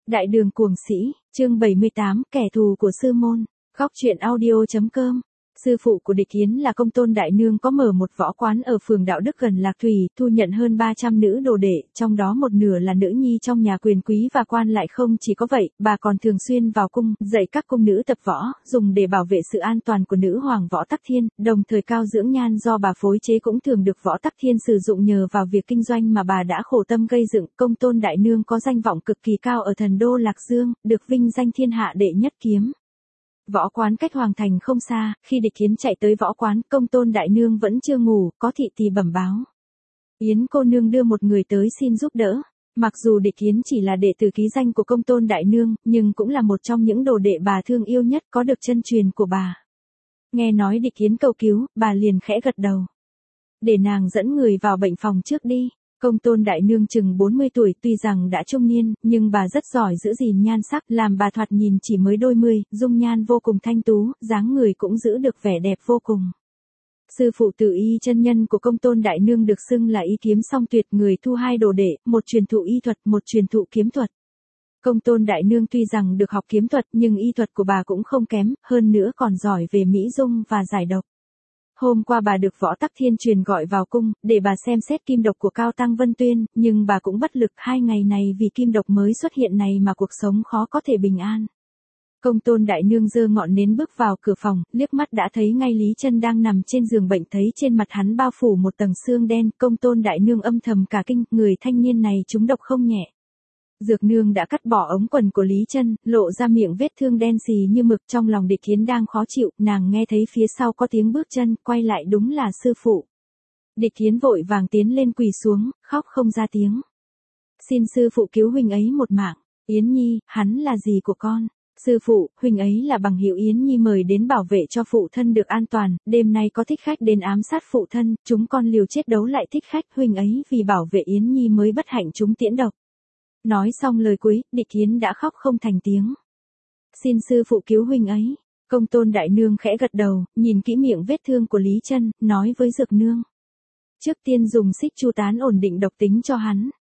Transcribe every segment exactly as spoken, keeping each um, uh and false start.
Đại đường cuồng sĩ, chương bảy mươi tám, kẻ thù của sư môn, góc truyện audio.com. Sư phụ của Địch Hiến là Công Tôn Đại Nương có mở một võ quán ở phường Đạo Đức gần Lạc Thủy, thu nhận hơn ba trăm nữ đồ đệ, trong đó một nửa là nữ nhi trong nhà quyền quý và quan lại. Không chỉ có vậy, bà còn thường xuyên vào cung, dạy các cung nữ tập võ, dùng để bảo vệ sự an toàn của nữ hoàng Võ Tắc Thiên, đồng thời cao dưỡng nhan do bà phối chế cũng thường được Võ Tắc Thiên sử dụng nhờ vào việc kinh doanh mà bà đã khổ tâm gây dựng. Công Tôn Đại Nương có danh vọng cực kỳ cao ở thần đô Lạc Dương, được vinh danh thiên hạ đệ nhất kiếm. Võ quán cách hoàng thành không xa, khi Địch Hiến chạy tới võ quán, Công Tôn Đại Nương vẫn chưa ngủ, có thị tỳ bẩm báo. Yến cô nương đưa một người tới xin giúp đỡ. Mặc dù Địch Hiến chỉ là đệ tử ký danh của Công Tôn Đại Nương, nhưng cũng là một trong những đồ đệ bà thương yêu nhất, có được chân truyền của bà. Nghe nói Địch Hiến cầu cứu, bà liền khẽ gật đầu. Để nàng dẫn người vào bệnh phòng trước đi. Công Tôn Đại Nương chừng bốn mươi tuổi, tuy rằng đã trung niên, nhưng bà rất giỏi giữ gìn nhan sắc, làm bà thoạt nhìn chỉ mới đôi mươi, dung nhan vô cùng thanh tú, dáng người cũng giữ được vẻ đẹp vô cùng. Sư phụ Từ Y chân nhân của Công Tôn Đại Nương được xưng là Y Kiếm Song Tuyệt, người thu hai đồ đệ, một truyền thụ y thuật, một truyền thụ kiếm thuật. Công Tôn Đại Nương tuy rằng được học kiếm thuật, nhưng y thuật của bà cũng không kém, hơn nữa còn giỏi về mỹ dung và giải độc. Hôm qua bà được Võ Tắc Thiên truyền gọi vào cung, để bà xem xét kim độc của Cao Tăng Vân Tuyên, nhưng bà cũng bất lực. Hai ngày này vì kim độc mới xuất hiện này mà cuộc sống khó có thể bình an. Công Tôn Đại Nương giơ ngọn nến bước vào cửa phòng, liếc mắt đã thấy ngay Lý Chân đang nằm trên giường bệnh, thấy trên mặt hắn bao phủ một tầng xương đen. Công Tôn Đại Nương âm thầm cả kinh, người thanh niên này trúng độc không nhẹ. Dược nương đã cắt bỏ ống quần của Lý Chân, lộ ra miệng vết thương đen xì như mực. Trong lòng Địch Hiến đang khó chịu, nàng nghe thấy phía sau có tiếng bước chân, quay lại đúng là sư phụ. Địch Hiến vội vàng tiến lên quỳ xuống, khóc không ra tiếng. Xin sư phụ cứu huynh ấy một mạng. Yến Nhi, hắn là gì của con? Sư phụ, huynh ấy là bằng hữu Yến Nhi mời đến bảo vệ cho phụ thân được an toàn, đêm nay có thích khách đến ám sát phụ thân, chúng con liều chết đấu lại thích khách, huynh ấy vì bảo vệ Yến Nhi mới bất hạnh trúng tiễn độc. Nói xong lời cuối, Địch Hiến đã khóc không thành tiếng. Xin sư phụ cứu huynh ấy. Công Tôn Đại Nương khẽ gật đầu, nhìn kỹ miệng vết thương của Lý Chân, nói với dược nương. Trước tiên dùng xích chu tán ổn định độc tính cho hắn.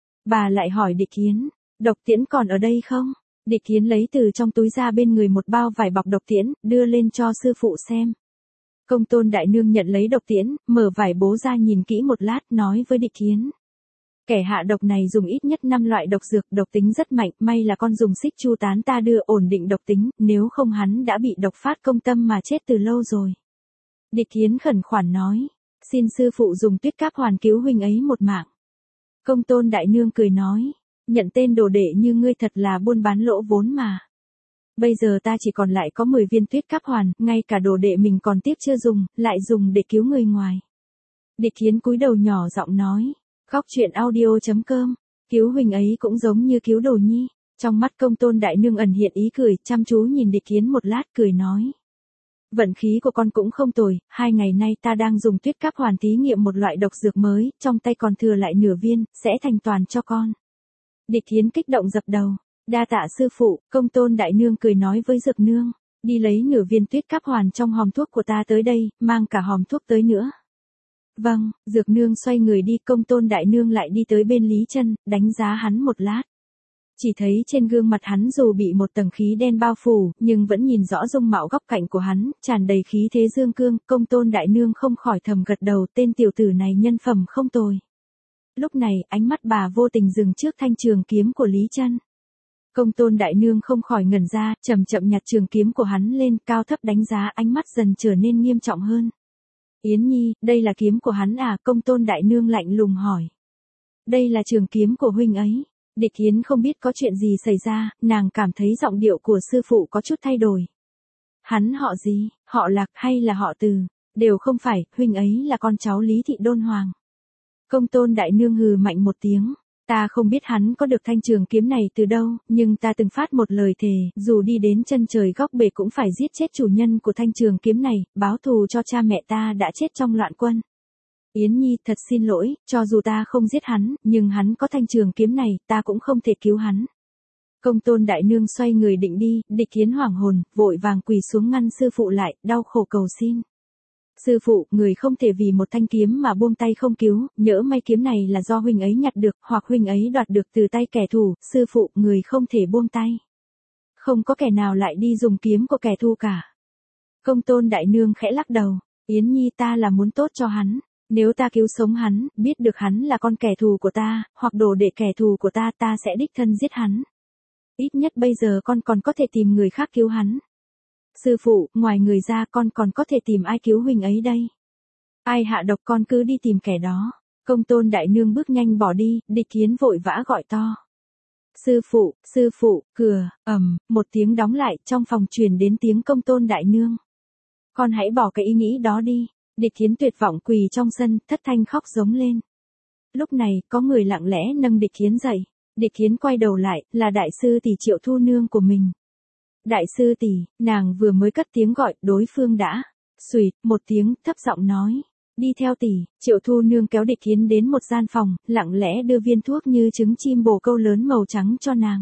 Bà lại hỏi Địch Hiến, độc tiễn còn ở đây không? Địch Hiến lấy từ trong túi ra bên người một bao vải bọc độc tiễn, đưa lên cho sư phụ xem. Công Tôn Đại Nương nhận lấy độc tiễn, mở vải bố ra nhìn kỹ một lát, nói với Địch Hiến. Kẻ hạ độc này dùng ít nhất năm loại độc dược, độc tính rất mạnh, may là con dùng xích chu tán ta đưa ổn định độc tính, nếu không hắn đã bị độc phát công tâm mà chết từ lâu rồi. Địch Hiến khẩn khoản nói, xin sư phụ dùng tuyết cáp hoàn cứu huynh ấy một mạng. Công Tôn Đại Nương cười nói, nhận tên đồ đệ như ngươi thật là buôn bán lỗ vốn mà. Bây giờ ta chỉ còn lại có mười viên tuyết cáp hoàn, ngay cả đồ đệ mình còn tiếc chưa dùng, lại dùng để cứu người ngoài. Địch Hiến cúi đầu nhỏ giọng nói. Góc truyện audio.com, cứu huynh ấy cũng giống như cứu đồ nhi. Trong mắt Công Tôn Đại Nương ẩn hiện ý cười, chăm chú nhìn Địch Hiến một lát cười nói. Vận khí của con cũng không tồi, hai ngày nay ta đang dùng tuyết cáp hoàn thí nghiệm một loại độc dược mới, trong tay còn thừa lại nửa viên, sẽ thành toàn cho con. Địch Hiến kích động dập đầu, đa tạ sư phụ. Công Tôn Đại Nương cười nói với dược nương, đi lấy nửa viên tuyết cáp hoàn trong hòm thuốc của ta tới đây, mang cả hòm thuốc tới nữa. Vâng, dược nương xoay người đi. Công Tôn Đại Nương lại đi tới bên Lý Chân, đánh giá hắn một lát. Chỉ thấy trên gương mặt hắn dù bị một tầng khí đen bao phủ, nhưng vẫn nhìn rõ dung mạo góc cạnh của hắn, tràn đầy khí thế dương cương. Công Tôn Đại Nương không khỏi thầm gật đầu, tên tiểu tử này nhân phẩm không tồi. Lúc này, ánh mắt bà vô tình dừng trước thanh trường kiếm của Lý Chân. Công Tôn Đại Nương không khỏi ngẩn ra, chậm chậm nhặt trường kiếm của hắn lên, cao thấp đánh giá, ánh mắt dần trở nên nghiêm trọng hơn. Yến Nhi, đây là kiếm của hắn à? Công Tôn Đại Nương lạnh lùng hỏi. Đây là trường kiếm của huynh ấy. Địch Hiến không biết có chuyện gì xảy ra, nàng cảm thấy giọng điệu của sư phụ có chút thay đổi. Hắn họ gì, họ Lạc hay là họ Từ? Đều không phải, huynh ấy là con cháu Lý Thị Đôn Hoàng. Công Tôn Đại Nương hừ mạnh một tiếng. Ta không biết hắn có được thanh trường kiếm này từ đâu, nhưng ta từng phát một lời thề, dù đi đến chân trời góc bể cũng phải giết chết chủ nhân của thanh trường kiếm này, báo thù cho cha mẹ ta đã chết trong loạn quân. Yến Nhi, thật xin lỗi, cho dù ta không giết hắn, nhưng hắn có thanh trường kiếm này, ta cũng không thể cứu hắn. Công Tôn Đại Nương xoay người định đi, Địch Hiến hoảng hồn, vội vàng quỳ xuống ngăn sư phụ lại, đau khổ cầu xin. Sư phụ, người không thể vì một thanh kiếm mà buông tay không cứu, nhỡ may kiếm này là do huynh ấy nhặt được, hoặc huynh ấy đoạt được từ tay kẻ thù, sư phụ, người không thể buông tay. Không có kẻ nào lại đi dùng kiếm của kẻ thù cả. Công tôn đại nương khẽ lắc đầu, Yến Nhi ta là muốn tốt cho hắn. Nếu ta cứu sống hắn, biết được hắn là con kẻ thù của ta, hoặc đồ đệ kẻ thù của ta, ta sẽ đích thân giết hắn. Ít nhất bây giờ con còn có thể tìm người khác cứu hắn. Sư phụ, ngoài người ra con còn có thể tìm ai cứu huynh ấy đây? Ai hạ độc con cứ đi tìm kẻ đó. Công tôn đại nương bước nhanh bỏ đi, Địch Hiến vội vã gọi to. Sư phụ, sư phụ, cửa, ầm, một tiếng đóng lại, trong phòng truyền đến tiếng công tôn đại nương. Con hãy bỏ cái ý nghĩ đó đi. Địch Hiến tuyệt vọng quỳ trong sân, thất thanh khóc giống lên. Lúc này, có người lặng lẽ nâng Địch Hiến dậy. Địch Hiến quay đầu lại, là đại sư tỷ Triệu Thu Nương của mình. Đại sư tỷ, nàng vừa mới cất tiếng gọi, đối phương đã xuỵt một tiếng, thấp giọng nói, đi theo tỷ. Triệu Thu Nương kéo Địch Hiến đến một gian phòng, lặng lẽ đưa viên thuốc như trứng chim bồ câu lớn màu trắng cho nàng.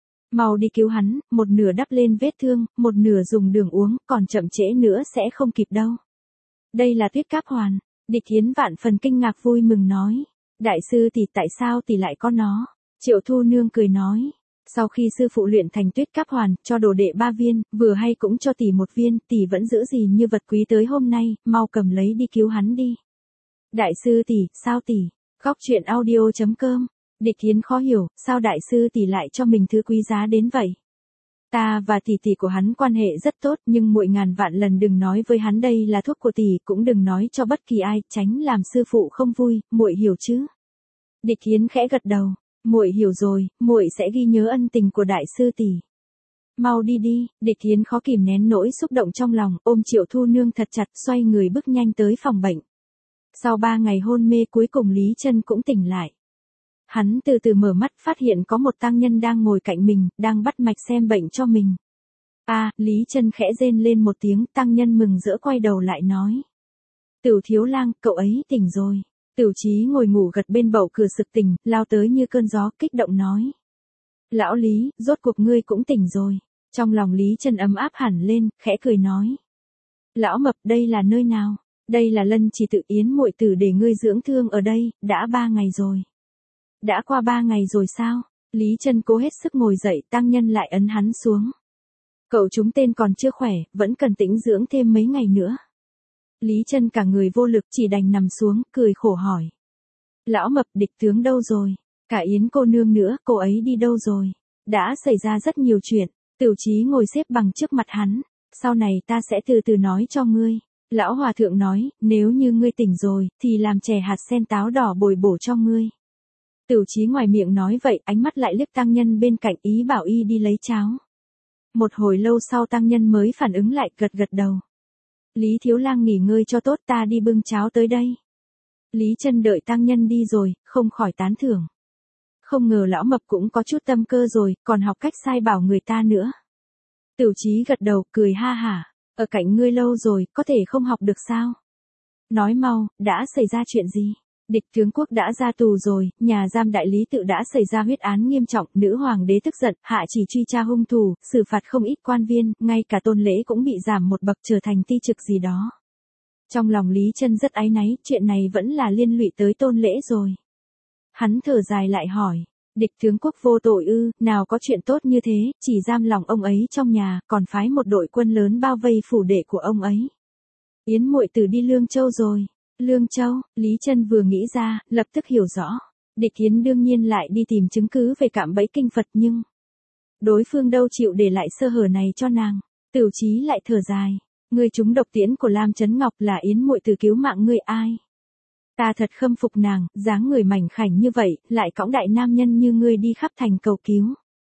Mau đi cứu hắn, một nửa đắp lên vết thương, một nửa dùng đường uống, còn chậm trễ nữa sẽ không kịp đâu. Đây là tuyết cáp hoàn. Địch Hiến vạn phần kinh ngạc vui mừng nói, đại sư tỷ, tại sao tỷ lại có nó? Triệu Thu Nương cười nói, sau khi sư phụ luyện thành tuyết cáp hoàn, cho đồ đệ ba viên, vừa hay cũng cho tỷ một viên, tỷ vẫn giữ gì như vật quý tới hôm nay, mau cầm lấy đi cứu hắn đi. Đại sư tỷ, sao tỷ? Góc truyện audio chấm com. Địch Hiến khó hiểu, sao đại sư tỷ lại cho mình thứ quý giá đến vậy? Ta và tỷ tỷ của hắn quan hệ rất tốt, nhưng muội ngàn vạn lần đừng nói với hắn đây là thuốc của tỷ, cũng đừng nói cho bất kỳ ai, tránh làm sư phụ không vui, muội hiểu chứ? Địch Hiến khẽ gật đầu, muội hiểu rồi, muội sẽ ghi nhớ ân tình của đại sư tỷ. Mau đi đi. Địch Hiến khó kìm nén nỗi xúc động trong lòng, ôm Triệu Thu Nương thật chặt, xoay người bước nhanh tới phòng bệnh. Sau ba ngày hôn mê, cuối cùng Lý Chân cũng tỉnh lại. Hắn từ từ mở mắt, phát hiện có một tăng nhân đang ngồi cạnh mình, đang bắt mạch xem bệnh cho mình. A, à, Lý Chân khẽ rên lên một tiếng, tăng nhân mừng rỡ quay đầu lại nói. Tửu thiếu lang, cậu ấy tỉnh rồi. Tửu Chí ngồi ngủ gật bên bậu cửa sực tỉnh, lao tới như cơn gió, kích động nói. Lão Lý, rốt cuộc ngươi cũng tỉnh rồi. Trong lòng Lý Chân ấm áp hẳn lên, khẽ cười nói. Lão Mập, đây là nơi nào? Đây là Lân Chỉ Tự, Yến muội tử để ngươi dưỡng thương ở đây, đã ba ngày rồi. Đã qua ba ngày rồi sao? Lý Chân cố hết sức ngồi dậy, tăng nhân lại ấn hắn xuống. Cậu chúng tên còn chưa khỏe, vẫn cần tĩnh dưỡng thêm mấy ngày nữa. Lý Chân cả người vô lực, chỉ đành nằm xuống, cười khổ hỏi. Lão Mập, Địch tướng đâu rồi? Cả Yến cô nương nữa, cô ấy đi đâu rồi? Đã xảy ra rất nhiều chuyện. Tửu Chí ngồi xếp bằng trước mặt hắn. Sau này ta sẽ từ từ nói cho ngươi. Lão Hòa Thượng nói, nếu như ngươi tỉnh rồi, thì làm chè hạt sen táo đỏ bồi bổ cho ngươi. Tửu Chí ngoài miệng nói vậy, ánh mắt lại liếc tăng nhân bên cạnh, ý bảo y đi lấy cháo. Một hồi lâu sau tăng nhân mới phản ứng lại, gật gật đầu. Lý thiếu lang nghỉ ngơi cho tốt, ta đi bưng cháo tới đây. Lý Chân đợi tăng nhân đi rồi, không khỏi tán thưởng. Không ngờ lão Mập cũng có chút tâm cơ rồi, còn học cách sai bảo người ta nữa. Tửu Chí gật đầu, cười ha hả. Ở cạnh ngươi lâu rồi, có thể không học được sao? Nói mau, đã xảy ra chuyện gì? Địch tướng quốc đã ra tù rồi, nhà giam đại lý tự đã xảy ra huyết án nghiêm trọng, nữ hoàng đế tức giận, hạ chỉ truy tra hung thủ, xử phạt không ít quan viên, ngay cả Tôn Lễ cũng bị giảm một bậc trở thành ti trực gì đó. Trong lòng Lý Chân rất áy náy, chuyện này vẫn là liên lụy tới Tôn Lễ rồi. Hắn thở dài lại hỏi, địch tướng quốc vô tội ư, nào có chuyện tốt như thế, chỉ giam lòng ông ấy trong nhà, còn phái một đội quân lớn bao vây phủ đệ của ông ấy. Yến muội tử đi Lương Châu rồi. Lương Châu, Lý Chân vừa nghĩ ra, lập tức hiểu rõ. Địch Hiến đương nhiên lại đi tìm chứng cứ về cạm bẫy kinh Phật nhưng đối phương đâu chịu để lại sơ hở này cho nàng. Tửu Chí lại thở dài, ngươi trúng độc tiễn của Lam Chấn Ngọc là Yến muội tử cứu mạng ngươi ai? Ta thật khâm phục nàng, dáng người mảnh khảnh như vậy, lại cõng đại nam nhân như ngươi đi khắp thành cầu cứu.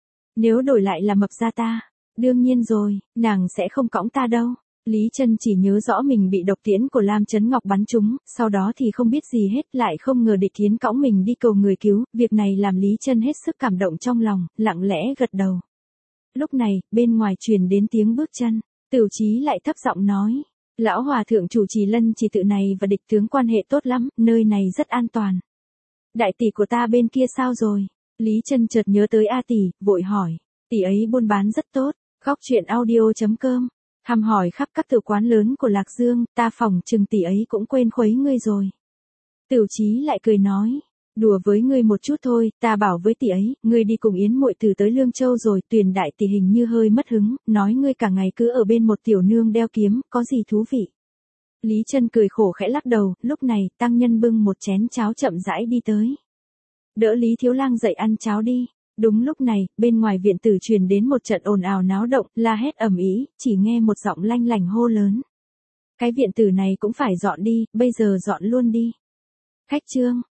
Nếu đổi lại là Mập gia ta, đương nhiên rồi, nàng sẽ không cõng ta đâu. Lý Chân chỉ nhớ rõ mình bị độc tiễn của Lam Chấn Ngọc bắn trúng, sau đó thì không biết gì hết, lại không ngờ Địch Hiến cõng mình đi cầu người cứu, việc này làm Lý Chân hết sức cảm động trong lòng, lặng lẽ gật đầu. Lúc này, bên ngoài truyền đến tiếng bước chân, Tửu Chí lại thấp giọng nói, lão hòa thượng chủ trì Lân Chỉ Tự này và địch tướng quan hệ tốt lắm, nơi này rất an toàn. Đại tỷ của ta bên kia sao rồi? Lý Chân chợt nhớ tới A tỷ, vội hỏi, tỷ ấy buôn bán rất tốt. Góc truyện audio chấm com Thăm hỏi khắp các tử quán lớn của Lạc Dương, ta phỏng chừng tỷ ấy cũng quên khuấy ngươi rồi. Tửu Chí lại cười nói, đùa với ngươi một chút thôi, ta bảo với tỷ ấy, ngươi đi cùng Yến muội tử tới Lương Châu rồi, Tuyền đại tỷ hình như hơi mất hứng, nói ngươi cả ngày cứ ở bên một tiểu nương đeo kiếm, có gì thú vị. Lý Chân cười khổ khẽ lắc đầu, lúc này, tăng nhân bưng một chén cháo chậm rãi đi tới. Đỡ Lý Thiếu Lang dậy ăn cháo đi. Đúng lúc này, bên ngoài viện tử truyền đến một trận ồn ào náo động, la hét ầm ĩ, chỉ nghe một giọng lanh lảnh hô lớn. Cái viện tử này cũng phải dọn đi, bây giờ dọn luôn đi. Khách trương,